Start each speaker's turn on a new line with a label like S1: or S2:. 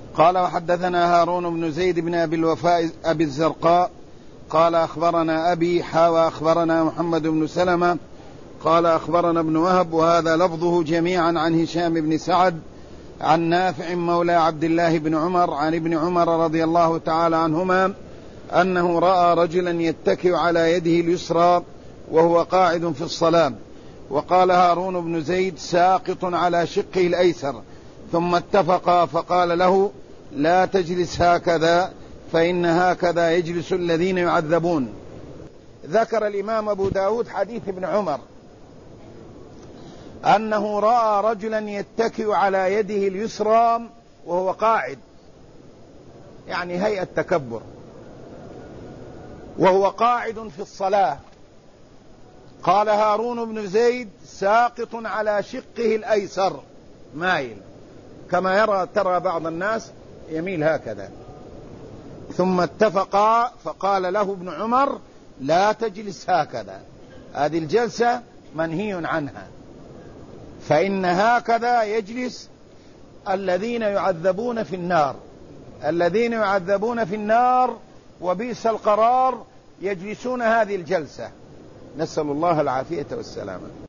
S1: قال وحدثنا هارون بن زيد بن أبي الوفاء أبي الزرقاء قال أخبرنا أبي أخبرنا محمد بن سلمة قال أخبرنا ابن وهب وهذا لفظه جميعا عن هشام بن سعد عن نافع مولى عبد الله بن عمر عن ابن عمر رضي الله تعالى عنهما أنه رأى رجلا يتكئ على يده اليسرى وهو قاعد في الصلاة. وقال هارون بن زيد ساقط على شقه الأيسر، ثم اتفقا فقال له لا تجلس هكذا فإن هكذا يجلس الذين يعذبون. ذكر الإمام أبو داود حديث ابن عمر أنه رأى رجلا يتكئ على يده اليسرى وهو قاعد، يعني هيئة تكبر، وهو قاعد في الصلاة. قال هارون بن زيد ساقط على شقه الأيسر، مايل كما ترى بعض الناس يميل هكذا. ثم اتفقا فقال له ابن عمر لا تجلس هكذا، هذه الجلسة منهي عنها، فإن هكذا يجلس الذين يعذبون في النار، الذين يعذبون في النار وبئس القرار يجلسون هذه الجلسة، نسأل الله العافية والسلامة.